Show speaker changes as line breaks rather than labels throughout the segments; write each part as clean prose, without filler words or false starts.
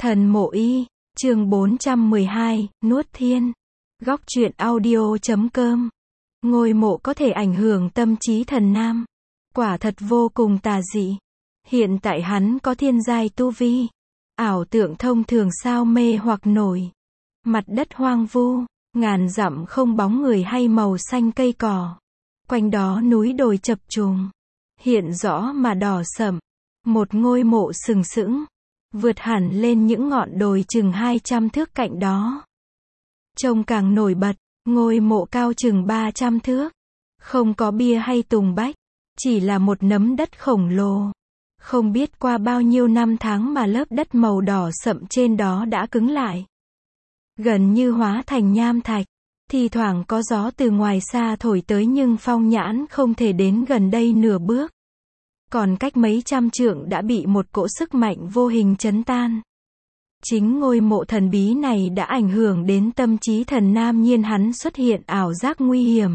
Thần Mộ Y, chương 412, Nuốt Thiên. Góc truyện audio.com. Ngôi mộ có thể ảnh hưởng tâm trí thần nam. Quả thật vô cùng tà dị. Hiện tại hắn có thiên giai tu vi. Ảo tượng thông thường sao mê hoặc nổi. Mặt đất hoang vu, ngàn dặm không bóng người hay màu xanh cây cỏ. Quanh đó núi đồi chập trùng. Hiện rõ mà đỏ sẫm. Một ngôi mộ sừng sững. Vượt hẳn lên những ngọn đồi chừng 200 thước cạnh đó. Trông càng nổi bật, ngôi mộ cao chừng 300 thước. Không có bia hay tùng bách, chỉ là một nấm đất khổng lồ. Không biết qua bao nhiêu năm tháng mà lớp đất màu đỏ sậm trên đó đã cứng lại. Gần như hóa thành nham thạch. Thi thoảng có gió từ ngoài xa thổi tới nhưng Phong Nhãn không thể đến gần đây nửa bước. Còn cách mấy trăm trượng đã bị một cỗ sức mạnh vô hình chấn tan. Chính ngôi mộ thần bí này đã ảnh hưởng đến tâm trí thần nam, nhiên hắn xuất hiện ảo giác nguy hiểm.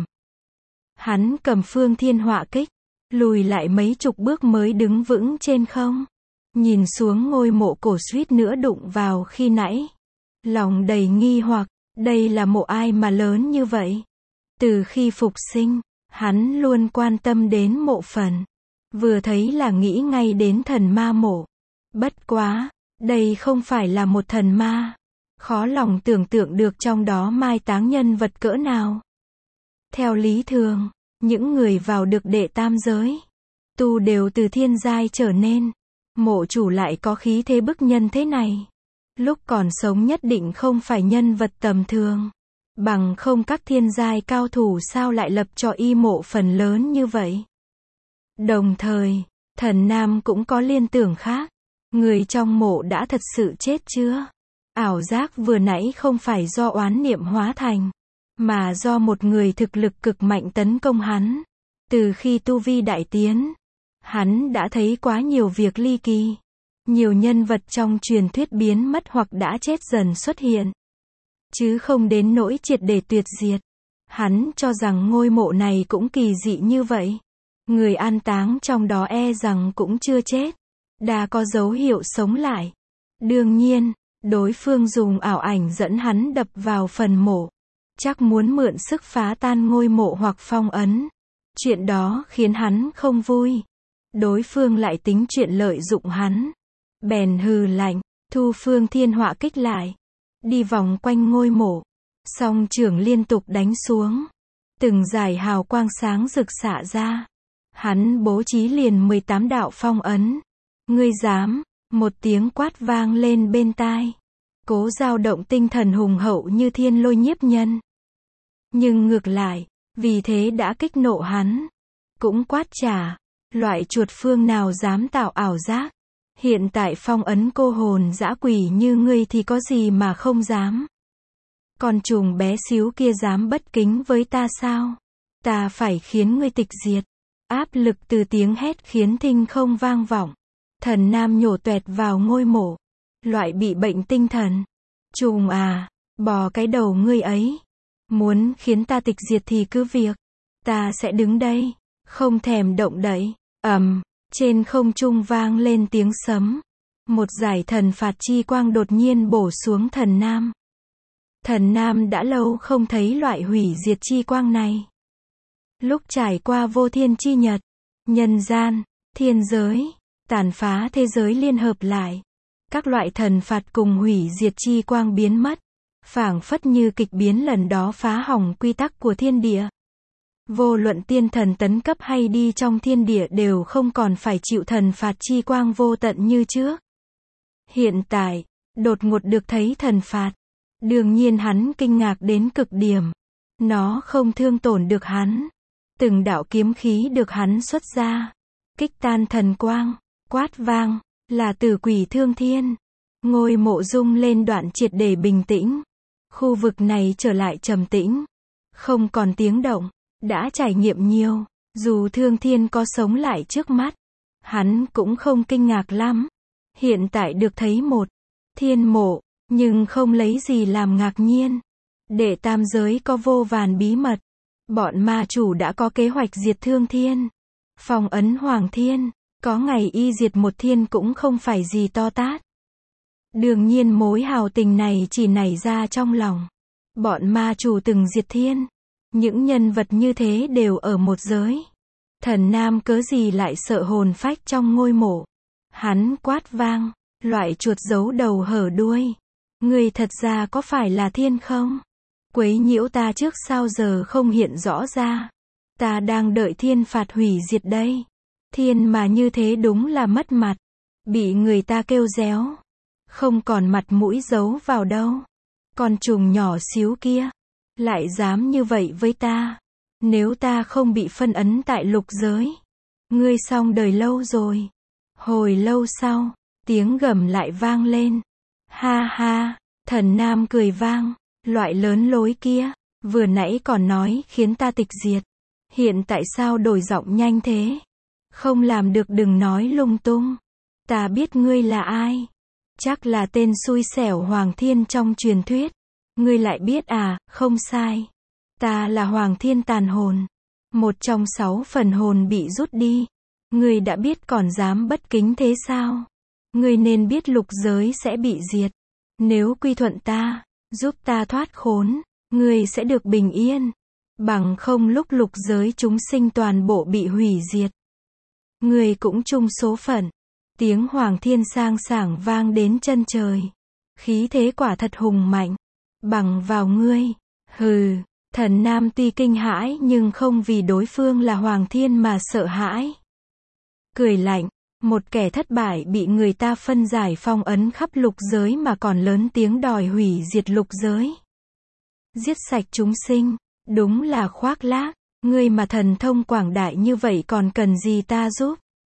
Hắn cầm phương thiên họa kích, lùi lại mấy chục bước mới đứng vững trên không. Nhìn xuống ngôi mộ cổ suýt nữa đụng vào khi nãy. Lòng đầy nghi hoặc, đây là mộ ai mà lớn như vậy? Từ khi phục sinh, hắn luôn quan tâm đến mộ phần. Vừa thấy là nghĩ ngay đến thần ma mộ. Bất quá, đây không phải là một thần ma. Khó lòng tưởng tượng được trong đó mai táng nhân vật cỡ nào. Theo lý thường, những người vào được đệ tam giới, tu đều từ thiên giai trở nên. Mộ chủ lại có khí thế bức nhân thế này. Lúc còn sống nhất định không phải nhân vật tầm thường. Bằng không các thiên giai cao thủ sao lại lập cho y mộ phần lớn như vậy. Đồng thời, thần nam cũng có liên tưởng khác. Người trong mộ đã thật sự chết chưa? Ảo giác vừa nãy không phải do oán niệm hóa thành, mà do một người thực lực cực mạnh tấn công hắn. Từ khi tu vi đại tiến, hắn đã thấy quá nhiều việc ly kỳ. Nhiều nhân vật trong truyền thuyết biến mất hoặc đã chết dần xuất hiện. Chứ không đến nỗi triệt để tuyệt diệt. Hắn cho rằng ngôi mộ này cũng kỳ dị như vậy. Người an táng trong đó e rằng cũng chưa chết. Đã có dấu hiệu sống lại. Đương nhiên, đối phương dùng ảo ảnh dẫn hắn đập vào phần mộ. Chắc muốn mượn sức phá tan ngôi mộ hoặc phong ấn. Chuyện đó khiến hắn không vui. Đối phương lại tính chuyện lợi dụng hắn. Bèn hừ lạnh, thu phương thiên họa kích lại. Đi vòng quanh ngôi mộ. Song trưởng liên tục đánh xuống. Từng dải hào quang sáng rực xạ ra. Hắn bố trí liền 18 đạo phong ấn. Ngươi dám? Một tiếng quát vang lên bên tai. Cố dao động tinh thần hùng hậu như thiên lôi nhiếp nhân. Nhưng ngược lại, vì thế đã kích nộ hắn. Cũng quát trả. Loại chuột phương nào dám tạo ảo giác? Hiện tại phong ấn cô hồn dã quỷ như ngươi thì có gì mà không dám? Con trùng bé xíu kia dám bất kính với ta sao? Ta phải khiến ngươi tịch diệt. Áp lực từ tiếng hét khiến thinh không vang vọng. Thần nam nhổ toẹt vào ngôi mộ. Loại bị bệnh tinh thần. Trùng à, bò cái đầu ngươi ấy. Muốn khiến ta tịch diệt thì cứ việc. Ta sẽ đứng đây, không thèm động đậy. Trên không trung vang lên tiếng sấm. Một dải thần phạt chi quang đột nhiên bổ xuống thần nam. Thần nam đã lâu không thấy loại hủy diệt chi quang này. Lúc trải qua vô thiên chi nhật, nhân gian, thiên giới, tàn phá thế giới liên hợp lại. Các loại thần phạt cùng hủy diệt chi quang biến mất. Phảng phất như kịch biến lần đó phá hỏng quy tắc của thiên địa. Vô luận tiên thần tấn cấp hay đi trong thiên địa đều không còn phải chịu thần phạt chi quang vô tận như trước. Hiện tại, đột ngột được thấy thần phạt. Đương nhiên hắn kinh ngạc đến cực điểm. Nó không thương tổn được hắn. Từng đạo kiếm khí được hắn xuất ra. Kích tan thần quang, quát vang, là tử quỷ thương thiên. Ngôi mộ rung lên đoạn triệt để bình tĩnh. Khu vực này trở lại trầm tĩnh. Không còn tiếng động. Đã trải nghiệm nhiều, dù thương thiên có sống lại trước mắt, hắn cũng không kinh ngạc lắm. Hiện tại được thấy một thiên mộ, nhưng không lấy gì làm ngạc nhiên. Đệ tam giới có vô vàn bí mật. Bọn ma chủ đã có kế hoạch diệt thương thiên. Phong ấn hoàng thiên, có ngày y diệt một thiên cũng không phải gì to tát. Đương nhiên mối hào tình này chỉ nảy ra trong lòng bọn ma chủ từng diệt thiên. Những nhân vật như thế đều ở một giới. Thần Nam cớ gì lại sợ hồn phách trong ngôi mộ. Hắn quát vang, loại chuột giấu đầu hở đuôi. Ngươi thật ra có phải là thiên không? Quấy nhiễu ta trước sao giờ không hiện rõ ra. Ta đang đợi thiên phạt hủy diệt đây. Thiên mà như thế đúng là mất mặt. Bị người ta kêu réo. Không còn mặt mũi giấu vào đâu. Con trùng nhỏ xíu kia. Lại dám như vậy với ta. Nếu ta không bị phân ấn tại lục giới. Ngươi xong đời lâu rồi. Hồi lâu sau, tiếng gầm lại vang lên. Ha ha, Thần Nam cười vang. Loại lớn lối kia, vừa nãy còn nói khiến ta tịch diệt. Hiện tại sao đổi giọng nhanh thế? Không làm được đừng nói lung tung. Ta biết ngươi là ai. Chắc là tên xui xẻo Hoàng Thiên trong truyền thuyết. Ngươi lại biết à, không sai. Ta là Hoàng Thiên tàn hồn. Một trong 6 phần hồn bị rút đi. Ngươi đã biết còn dám bất kính thế sao? Ngươi nên biết lục giới sẽ bị diệt. Nếu quy thuận ta, giúp ta thoát khốn, ngươi sẽ được bình yên. Bằng không lúc lục giới chúng sinh toàn bộ bị hủy diệt. Ngươi cũng chung số phận. Tiếng Hoàng Thiên sang sảng vang đến chân trời. Khí thế quả thật hùng mạnh. Bằng vào ngươi. Hừ, Thần Nam tuy kinh hãi nhưng không vì đối phương là Hoàng Thiên mà sợ hãi. Cười lạnh, một kẻ thất bại bị người ta phân giải phong ấn khắp lục giới mà còn lớn tiếng đòi hủy diệt lục giới. Giết sạch chúng sinh, đúng là khoác lác, ngươi mà thần thông quảng đại như vậy còn cần gì ta giúp?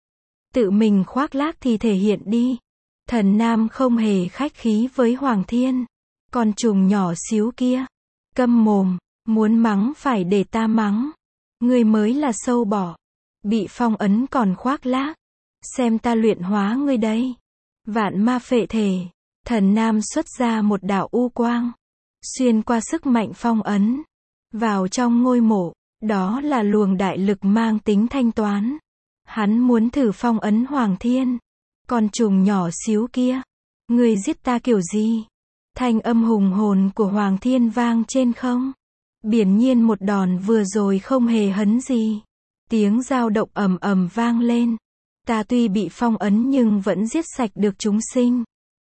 Tự mình khoác lác thì thể hiện đi. Thần Nam không hề khách khí với Hoàng Thiên. Con trùng nhỏ xíu kia, câm mồm, muốn mắng phải để ta mắng. Ngươi mới là sâu bọ, bị phong ấn còn khoác lác. Xem ta luyện hóa ngươi đây. Vạn ma phệ thể. Thần Nam xuất ra một đạo u quang. Xuyên qua sức mạnh phong ấn. Vào trong ngôi mộ. Đó là luồng đại lực mang tính thanh toán. Hắn muốn thử phong ấn Hoàng Thiên. Con trùng nhỏ xíu kia. Ngươi giết ta kiểu gì? Thanh âm hùng hồn của Hoàng Thiên vang trên không. Biển nhiên một đòn vừa rồi không hề hấn gì. Tiếng dao động ầm ầm vang lên. Ta tuy bị phong ấn nhưng vẫn giết sạch được chúng sinh.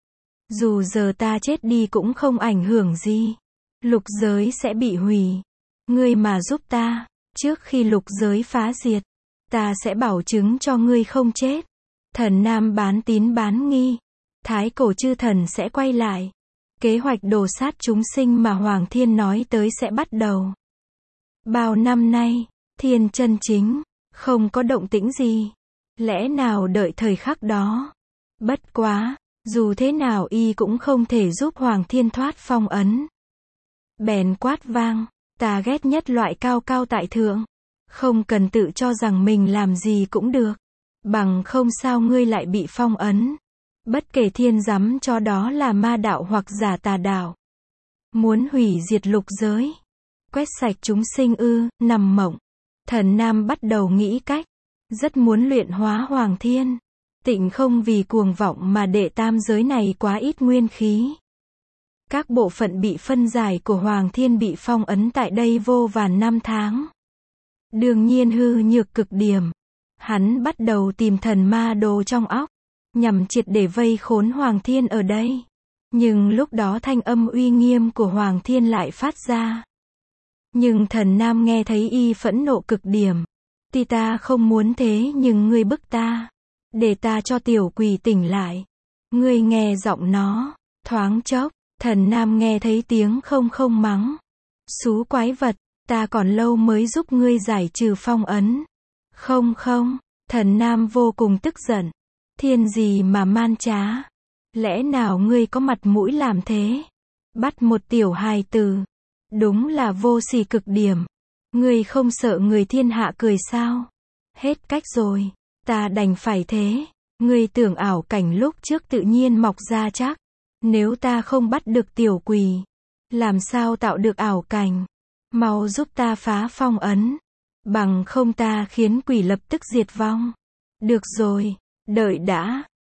Dù giờ ta chết đi cũng không ảnh hưởng gì. Lục giới sẽ bị hủy. Ngươi mà giúp ta, trước khi lục giới phá diệt, ta sẽ bảo chứng cho ngươi không chết. Thần Nam bán tín bán nghi. Thái cổ chư thần sẽ quay lại. Kế hoạch đồ sát chúng sinh mà Hoàng Thiên nói tới sẽ bắt đầu. Bao năm nay, Thiên chân chính, không có động tĩnh gì. Lẽ nào đợi thời khắc đó? Bất quá, dù thế nào y cũng không thể giúp Hoàng Thiên thoát phong ấn. Bèn quát vang, ta ghét nhất loại cao cao tại thượng. Không cần tự cho rằng mình làm gì cũng được. Bằng không sao ngươi lại bị phong ấn. Bất kể thiên giám cho đó là ma đạo hoặc giả tà đạo. Muốn hủy diệt lục giới. Quét sạch chúng sinh ư, nằm mộng. Thần Nam bắt đầu nghĩ cách. Rất muốn luyện hóa Hoàng Thiên. Tịnh không vì cuồng vọng mà đệ tam giới này quá ít nguyên khí. Các bộ phận bị phân giải của Hoàng Thiên bị phong ấn tại đây vô vàn năm tháng. Đương nhiên hư nhược cực điểm. Hắn bắt đầu tìm thần ma đồ trong óc. Nhằm triệt để vây khốn Hoàng Thiên ở đây. Nhưng lúc đó thanh âm uy nghiêm của Hoàng Thiên lại phát ra. Nhưng Thần Nam nghe thấy y phẫn nộ cực điểm. Tuy ta không muốn thế nhưng ngươi bức ta. Để ta cho tiểu quỷ tỉnh lại. Ngươi nghe giọng nó. Thoáng chốc, Thần Nam nghe thấy tiếng không không mắng. Xú quái vật, ta còn lâu mới giúp ngươi giải trừ phong ấn. Không không, Thần Nam vô cùng tức giận. Thiên gì mà man trá. Lẽ nào ngươi có mặt mũi làm thế? Bắt một tiểu hài tử. Đúng là vô sỉ cực điểm. Ngươi không sợ người thiên hạ cười sao? Hết cách rồi. Ta đành phải thế. Ngươi tưởng ảo cảnh lúc trước tự nhiên mọc ra chắc. Nếu ta không bắt được tiểu quỷ, làm sao tạo được ảo cảnh? Mau giúp ta phá phong ấn. Bằng không ta khiến quỷ lập tức diệt vong. Được rồi, đợi đã.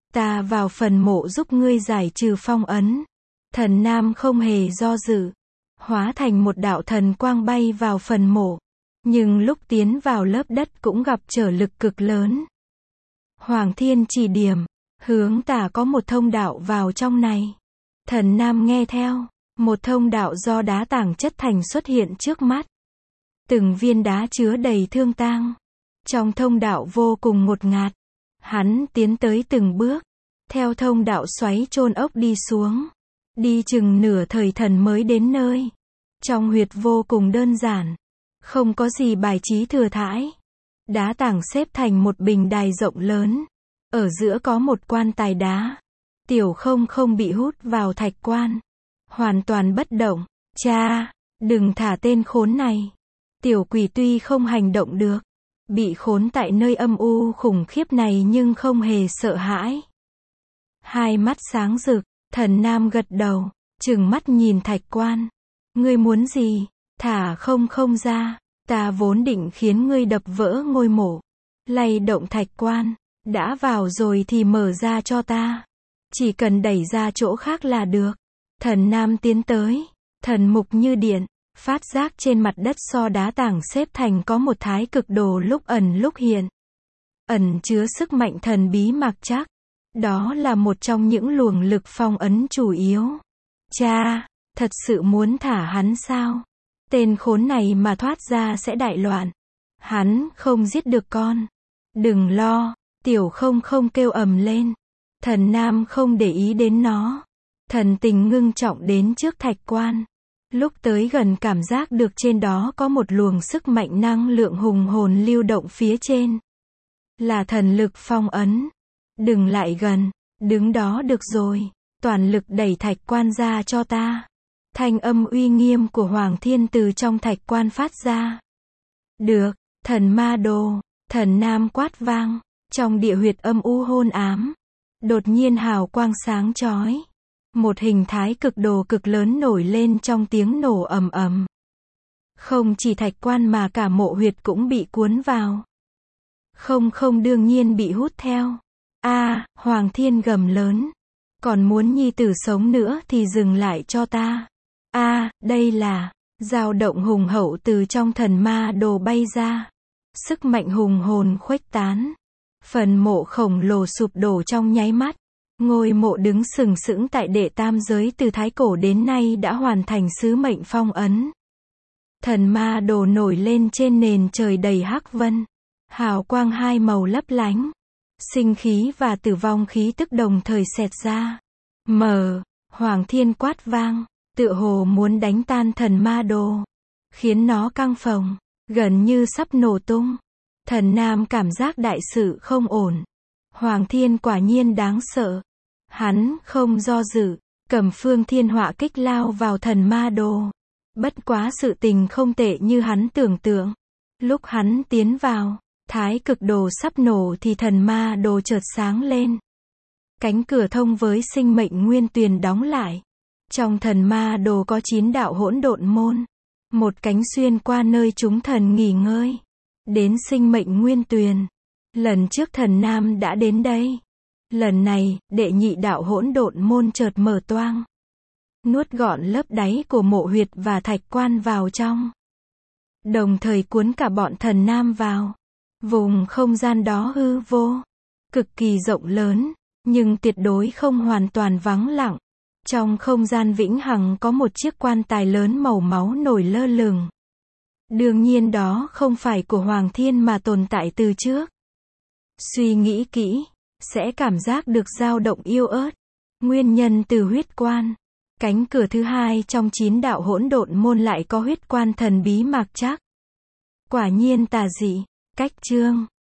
Ta vào phần mộ giúp ngươi giải trừ phong ấn. Thần nam không hề do dự, hóa thành một đạo thần quang bay vào phần mộ. Nhưng lúc tiến vào lớp đất cũng gặp trở lực cực lớn. Hoàng Thiên chỉ điểm, hướng tả có một thông đạo vào trong này. Thần nam nghe theo, một thông đạo do đá tảng chất thành xuất hiện trước mắt. Từng viên đá chứa đầy thương tang. Trong thông đạo vô cùng ngột ngạt. Hắn tiến tới từng bước, theo thông đạo xoáy chôn ốc đi xuống. Đi chừng nửa thời thần mới đến nơi. Trong huyệt vô cùng đơn giản, không có gì bài trí thừa thãi. Đá tảng xếp thành một bình đài rộng lớn. Ở giữa có một quan tài đá. Tiểu không bị hút vào thạch quan. Hoàn toàn bất động. Cha, đừng thả tên khốn này. Tiểu quỷ tuy không hành động được, bị khốn tại nơi âm u khủng khiếp này nhưng không hề sợ hãi. Hai mắt sáng rực, thần nam gật đầu, trừng mắt nhìn thạch quan. Ngươi muốn gì? Thả không ra. Ta vốn định khiến ngươi đập vỡ ngôi mộ. Lay động thạch quan. Đã vào rồi thì mở ra cho ta. Chỉ cần đẩy ra chỗ khác là được. Thần nam tiến tới. Thần mục như điện. Phát giác trên mặt đất so đá tảng xếp thành có một thái cực đồ lúc ẩn lúc hiện. Ẩn chứa sức mạnh thần bí mặc chắc. Đó là một trong những luồng lực phong ấn chủ yếu. Cha, thật sự muốn thả hắn sao? Tên khốn này mà thoát ra sẽ đại loạn. Hắn không giết được con. Đừng lo, tiểu không kêu ầm lên. Thần nam không để ý đến nó. Thần tình ngưng trọng đến trước thạch quan. Lúc tới gần cảm giác được trên đó có một luồng sức mạnh năng lượng hùng hồn lưu động phía trên. Là thần lực phong ấn. Đừng lại gần, đứng đó được rồi. Toàn lực đẩy thạch quan ra cho ta. Thanh âm uy nghiêm của Hoàng Thiên từ trong thạch quan phát ra. Được, thần ma đồ, thần nam quát vang. Trong địa huyệt âm u hôn ám. Đột nhiên hào quang sáng chói. Một hình thái cực đồ cực lớn nổi lên trong tiếng nổ ầm ầm. Không chỉ thạch quan mà cả mộ huyệt cũng bị cuốn vào. Không đương nhiên bị hút theo. Hoàng Thiên gầm lớn. Còn muốn nhi tử sống nữa thì dừng lại cho ta. Đây là, dao động hùng hậu từ trong thần ma đồ bay ra. Sức mạnh hùng hồn khuếch tán. Phần mộ khổng lồ sụp đổ trong nháy mắt. Ngôi mộ đứng sừng sững tại đệ tam giới từ thái cổ đến nay đã hoàn thành sứ mệnh phong ấn. Thần ma đồ nổi lên trên nền trời đầy hắc vân. Hào quang hai màu lấp lánh. Sinh khí và tử vong khí tức đồng thời xẹt ra. Hoàng Thiên quát vang, tựa hồ muốn đánh tan thần ma đồ. Khiến nó căng phồng, gần như sắp nổ tung. Thần nam cảm giác đại sự không ổn. Hoàng Thiên quả nhiên đáng sợ. Hắn không do dự, cầm phương thiên họa kích lao vào thần ma đồ. Bất quá sự tình không tệ như hắn tưởng tượng. Lúc hắn tiến vào, thái cực đồ sắp nổ thì thần ma đồ chợt sáng lên. Cánh cửa thông với sinh mệnh nguyên tuyền đóng lại. Trong thần ma đồ có 9 đạo hỗn độn môn. Một cánh xuyên qua nơi chúng thần nghỉ ngơi. Đến sinh mệnh nguyên tuyền. Lần trước thần nam đã đến đây. Lần này, đệ nhị đạo hỗn độn môn chợt mở toang. Nuốt gọn lớp đáy của mộ huyệt và thạch quan vào trong. Đồng thời cuốn cả bọn thần nam vào. Vùng không gian đó hư vô. Cực kỳ rộng lớn. Nhưng tuyệt đối không hoàn toàn vắng lặng. Trong không gian vĩnh hằng có một chiếc quan tài lớn màu máu nổi lơ lửng. Đương nhiên đó không phải của Hoàng Thiên mà tồn tại từ trước. Suy nghĩ kỹ, sẽ cảm giác được dao động yếu ớt. Nguyên nhân từ huyết quan. Cánh cửa thứ hai trong 9 đạo hỗn độn môn lại có huyết quan thần bí mặc chắc. Quả nhiên tà dị. Cách chương